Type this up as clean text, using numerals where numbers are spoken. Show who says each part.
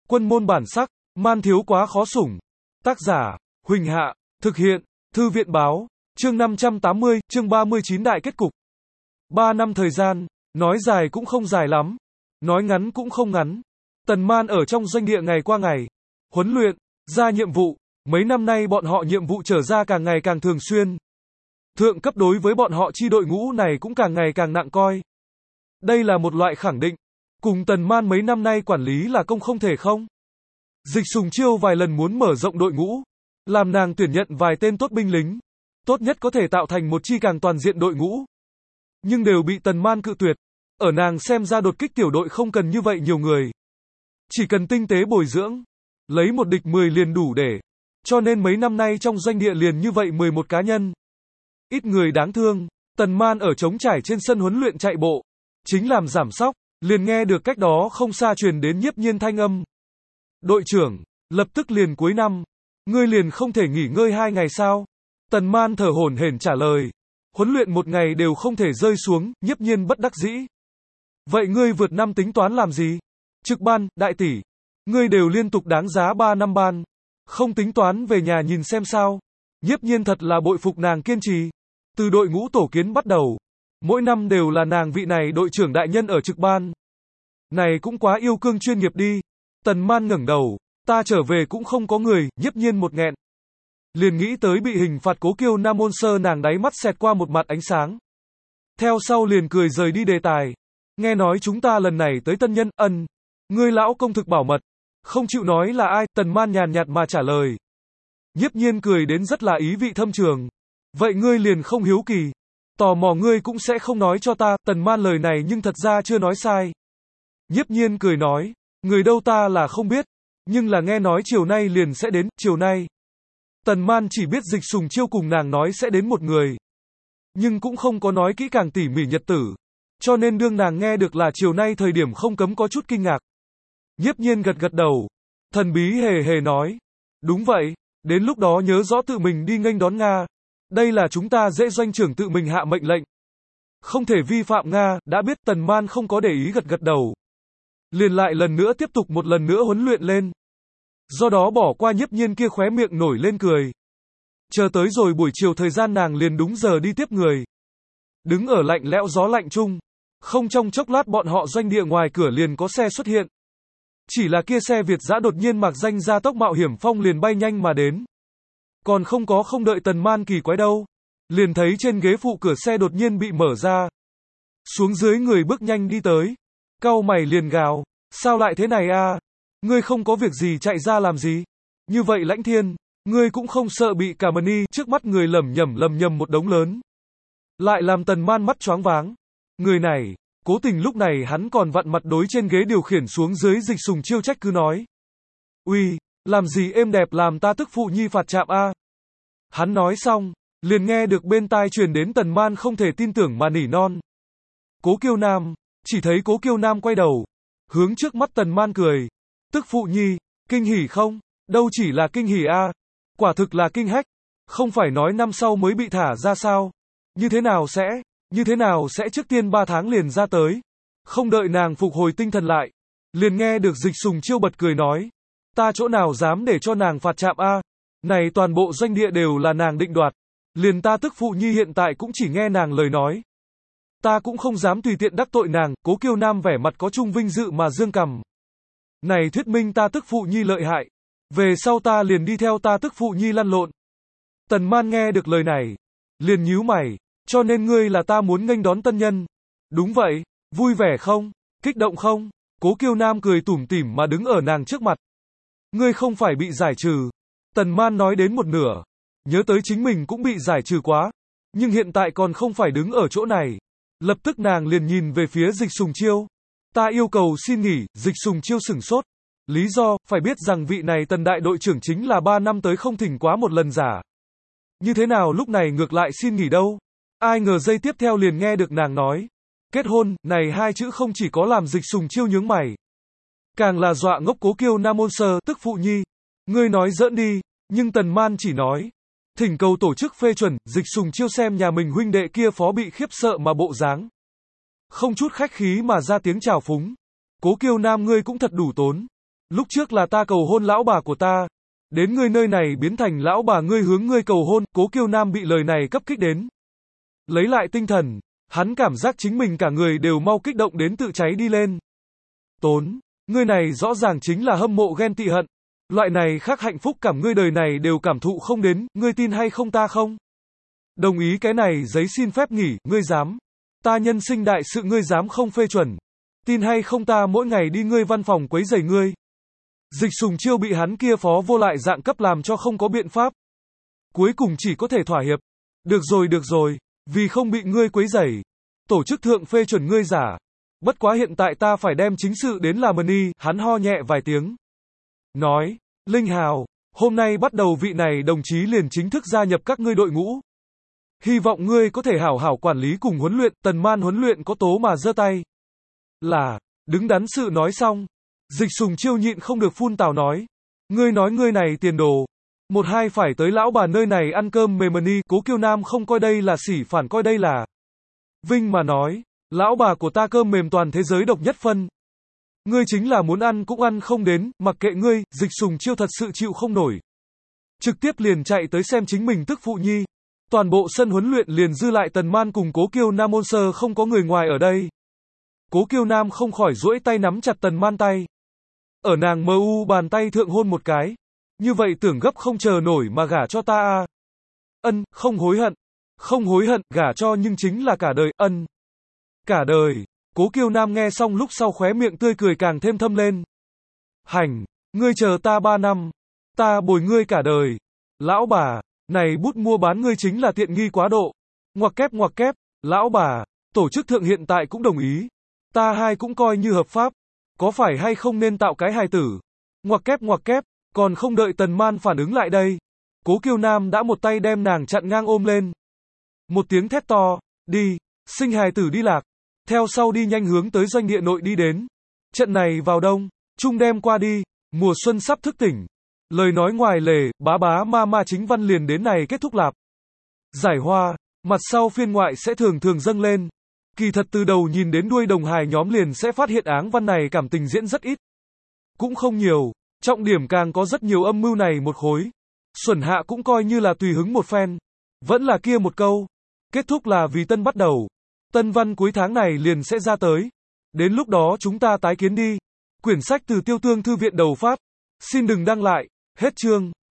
Speaker 1: Quân môn bản sắc, man thiếu quá khó sủng. Tác giả, Huỳnh Hạ, thực hiện, Thư viện báo, chương 580, chương 39 đại kết cục. 3 năm thời gian, nói dài cũng không dài lắm, nói ngắn cũng không ngắn. Tần Man ở trong doanh địa ngày qua ngày, huấn luyện, ra nhiệm vụ, mấy năm nay bọn họ nhiệm vụ trở ra càng ngày càng thường xuyên. Thượng cấp đối với bọn họ chi đội ngũ này cũng càng ngày càng nặng coi. Đây là một loại khẳng định, cùng Tần Man mấy năm nay quản lý là công không thể không. Dịch Sùng Chiêu vài lần muốn mở rộng đội ngũ, làm nàng tuyển nhận vài tên tốt binh lính, tốt nhất có thể tạo thành một chi càng toàn diện đội ngũ. Nhưng đều bị Tần Man cự tuyệt, ở nàng xem ra đột kích tiểu đội không cần như vậy nhiều người. Chỉ cần tinh tế bồi dưỡng, lấy một địch 10 liền đủ để. Cho nên mấy năm nay trong doanh địa liền như vậy 11 cá nhân. Ít người đáng thương, Tần Man ở trống trải trên sân huấn luyện chạy bộ, chính làm giảm sóc, liền nghe được cách đó không xa truyền đến Nhiếp Nhiên thanh âm. Đội trưởng, lập tức liền cuối năm, ngươi liền không thể nghỉ ngơi 2 ngày sao? Tần Man thở hổn hển trả lời, huấn luyện một ngày đều không thể rơi xuống. Nhiếp Nhiên bất đắc dĩ. Vậy ngươi vượt năm tính toán làm gì? Trực ban, đại tỷ, ngươi đều liên tục đáng giá 3 năm ban, không tính toán về nhà nhìn xem sao? Nhiếp Nhiên thật là bội phục nàng kiên trì. Từ đội ngũ tổ kiến bắt đầu, mỗi năm đều là nàng vị này đội trưởng đại nhân ở trực ban. Này cũng quá yêu cương chuyên nghiệp đi. Tần Man ngẩng đầu, ta trở về cũng không có người. Nhiếp Nhiên một nghẹn, liền nghĩ tới bị hình phạt Cố Kiêu Nam Môn Sơ, nàng đáy mắt xẹt qua một mặt ánh sáng. Theo sau liền cười rời đi đề tài. Nghe nói chúng ta lần này tới tân nhân, ngươi lão công thực bảo mật, không chịu nói là ai? Tần Man nhàn nhạt mà trả lời. Nhiếp Nhiên cười đến rất là ý vị thâm trường. Vậy ngươi liền không hiếu kỳ, tò mò ngươi cũng sẽ không nói cho ta. Tần Man lời này nhưng thật ra chưa nói sai. Nhiếp Nhiên cười nói, người đâu ta là không biết, nhưng là nghe nói chiều nay liền sẽ đến. Chiều nay, Tần Man chỉ biết Dịch Sùng Chiêu cùng nàng nói sẽ đến một người, nhưng cũng không có nói kỹ càng tỉ mỉ nhật tử, cho nên đương nàng nghe được là chiều nay thời điểm không cấm có chút kinh ngạc. Nhiếp Nhiên gật gật đầu, thần bí hề hề nói, đúng vậy, đến lúc đó nhớ rõ tự mình đi nghênh đón Nga. Đây là chúng ta dễ doanh trưởng tự mình hạ mệnh lệnh, không thể vi phạm Nga. Đã biết. Tần Man không có để ý, gật gật đầu, liền lại lần nữa tiếp tục một lần nữa huấn luyện lên. Do đó bỏ qua Nhiếp Nhiên kia khóe miệng nổi lên cười. Chờ tới rồi buổi chiều thời gian nàng liền đúng giờ đi tiếp người. Đứng ở lạnh lẽo gió lạnh chung, không trong chốc lát bọn họ doanh địa ngoài cửa liền có xe xuất hiện. Chỉ là kia xe Việt dã đột nhiên mạc danh ra tốc mạo hiểm phong liền bay nhanh mà đến. Còn không đợi Tần Man kỳ quái đâu, liền thấy trên ghế phụ cửa xe đột nhiên bị mở ra. Xuống dưới người bước nhanh đi tới, cau mày liền gào, sao lại thế này a? Ngươi không có việc gì chạy ra làm gì? Như vậy Lãnh Thiên, ngươi cũng không sợ bị cả mani? Trước mắt người lầm nhầm một đống lớn, lại làm Tần Man mắt choáng váng. Người này, cố tình lúc này hắn còn vặn mặt đối trên ghế điều khiển xuống dưới Dịch Sùng Chiêu trách cứ nói, uy, làm gì êm đẹp làm ta tức phụ nhi phạt chạm a? Hắn nói xong, liền nghe được bên tai truyền đến Tần Man không thể tin tưởng mà nỉ non, Cố Kiêu Nam. Chỉ thấy Cố Kiêu Nam quay đầu, hướng trước mắt Tần Man cười, tức phụ nhi, kinh hỉ không? Đâu chỉ là kinh hỉ a, quả thực là kinh hách. Không phải nói năm sau mới bị thả ra sao? Như thế nào sẽ trước tiên 3 tháng liền ra tới? Không đợi nàng phục hồi tinh thần lại, liền nghe được Dịch Sùng Chiêu bật cười nói, ta chỗ nào dám để cho nàng phạt chạm a? Này toàn bộ doanh địa đều là nàng định đoạt, liền ta tức phụ nhi hiện tại cũng chỉ nghe nàng lời nói. Ta cũng không dám tùy tiện đắc tội nàng. Cố Kiêu Nam vẻ mặt có chung vinh dự mà dương cằm. Này thuyết minh ta tức phụ nhi lợi hại, về sau ta liền đi theo ta tức phụ nhi lăn lộn. Tần Man nghe được lời này, liền nhíu mày, cho nên ngươi là ta muốn nghênh đón tân nhân. Đúng vậy, vui vẻ không? Kích động không? Cố Kiêu Nam cười tủm tỉm mà đứng ở nàng trước mặt. Ngươi không phải bị giải trừ? Tần Man nói đến một nửa, nhớ tới chính mình cũng bị giải trừ quá, nhưng hiện tại còn không phải đứng ở chỗ này. Lập tức nàng liền nhìn về phía Dịch Sùng Chiêu. Ta yêu cầu xin nghỉ. Dịch Sùng Chiêu sửng sốt. Lý do, phải biết rằng vị này Tần đại đội trưởng chính là 3 năm tới không thỉnh quá một lần giả. Như thế nào lúc này ngược lại xin nghỉ đâu? Ai ngờ giây tiếp theo liền nghe được nàng nói, kết hôn. Này 2 chữ không chỉ có làm Dịch Sùng Chiêu nhướng mày, càng là dọa ngốc Cố Kiêu Nam Môn Sơ. Tức phụ nhi, ngươi nói giỡn đi. Nhưng Tần Man chỉ nói, thỉnh cầu tổ chức phê chuẩn. Dịch Sùng Chiêu xem nhà mình huynh đệ kia phó bị khiếp sợ mà bộ dáng, không chút khách khí mà ra tiếng chào phúng. Cố Kiêu Nam, ngươi cũng thật đủ tốn. Lúc trước là ta cầu hôn lão bà của ta. Đến ngươi nơi này biến thành lão bà ngươi hướng ngươi cầu hôn, Cố Kiêu Nam bị lời này cấp kích đến. Lấy lại tinh thần, hắn cảm giác chính mình cả người đều mau kích động đến tự cháy đi lên. Tốn, ngươi này rõ ràng chính là hâm mộ ghen tị hận. Loại này khác hạnh phúc cảm ngươi đời này đều cảm thụ không đến, ngươi tin hay không ta không? Đồng ý cái này giấy xin phép nghỉ, ngươi dám. Ta nhân sinh đại sự ngươi dám không phê chuẩn. Tin hay không ta mỗi ngày đi ngươi văn phòng quấy rầy ngươi. Dịch Sùng Chiêu bị hắn kia phó vô lại dạng cấp làm cho không có biện pháp. Cuối cùng chỉ có thể thỏa hiệp. Được rồi, vì không bị ngươi quấy rầy. Tổ chức thượng phê chuẩn ngươi giả. Bất quá hiện tại ta phải đem chính sự đến làm đi, hắn ho nhẹ vài tiếng. Nói, Linh Hào, hôm nay bắt đầu vị này đồng chí liền chính thức gia nhập các ngươi đội ngũ. Hy vọng ngươi có thể hảo hảo quản lý cùng huấn luyện, Tần Man huấn luyện có tố mà giơ tay. Là, đứng đắn sự nói xong. Dịch Sùng Chiêu nhịn không được phun tào nói. Ngươi nói ngươi này tiền đồ. Một hai phải tới lão bà nơi này ăn cơm mềm đi, Cố Kiêu Nam không coi đây là sỉ phản coi đây là vinh mà nói. Lão bà của ta cơm mềm toàn thế giới độc nhất phân. Ngươi chính là muốn ăn cũng ăn không đến, mặc kệ ngươi, Dịch Sùng Chiêu thật sự chịu không nổi. Trực tiếp liền chạy tới xem chính mình tức phụ nhi. Toàn bộ sân huấn luyện liền dư lại Tần Man cùng Cố Kiêu Nam ôn sơ không có người ngoài ở đây. Cố Kiêu Nam không khỏi duỗi tay nắm chặt Tần Man tay. Ở nàng mờ u bàn tay thượng hôn một cái. Như vậy tưởng gấp không chờ nổi mà gả cho ta à. Ân, không hối hận. Không hối hận, gả cho nhưng chính là cả đời, ân. Cả đời. Cố Kiêu Nam nghe xong lúc sau khóe miệng tươi cười càng thêm thâm lên. Hành, ngươi chờ ta 3 năm. Ta bồi ngươi cả đời. Lão bà, này bút mua bán ngươi chính là tiện nghi quá độ. Ngoặc kép, lão bà, tổ chức thượng hiện tại cũng đồng ý. Ta hai cũng coi như hợp pháp. Có phải hay không nên tạo cái hài tử? Ngoặc kép, còn không đợi Tần Man phản ứng lại đây. Cố Kiêu Nam đã một tay đem nàng chặn ngang ôm lên. Một tiếng thét to, đi, sinh hài tử đi lạc. Theo sau đi nhanh hướng tới doanh địa nội đi đến. Trận này vào đông, trung đem qua đi, mùa xuân sắp thức tỉnh. Lời nói ngoài lề, bá ma chính văn liền đến này kết thúc lạp. Giải hoa, mặt sau phiên ngoại sẽ thường thường dâng lên. Kỳ thật từ đầu nhìn đến đuôi đồng hài nhóm liền sẽ phát hiện áng văn này cảm tình diễn rất ít. Cũng không nhiều, trọng điểm càng có rất nhiều âm mưu này một khối. Xuẩn Hạ cũng coi như là tùy hứng một phen. Vẫn là kia một câu. Kết thúc là vì tân bắt đầu. Tân văn cuối tháng này liền sẽ ra tới. Đến lúc đó chúng ta tái kiến đi. Quyển sách từ Tiêu Tương Thư viện đầu phát. Xin đừng đăng lại. Hết chương.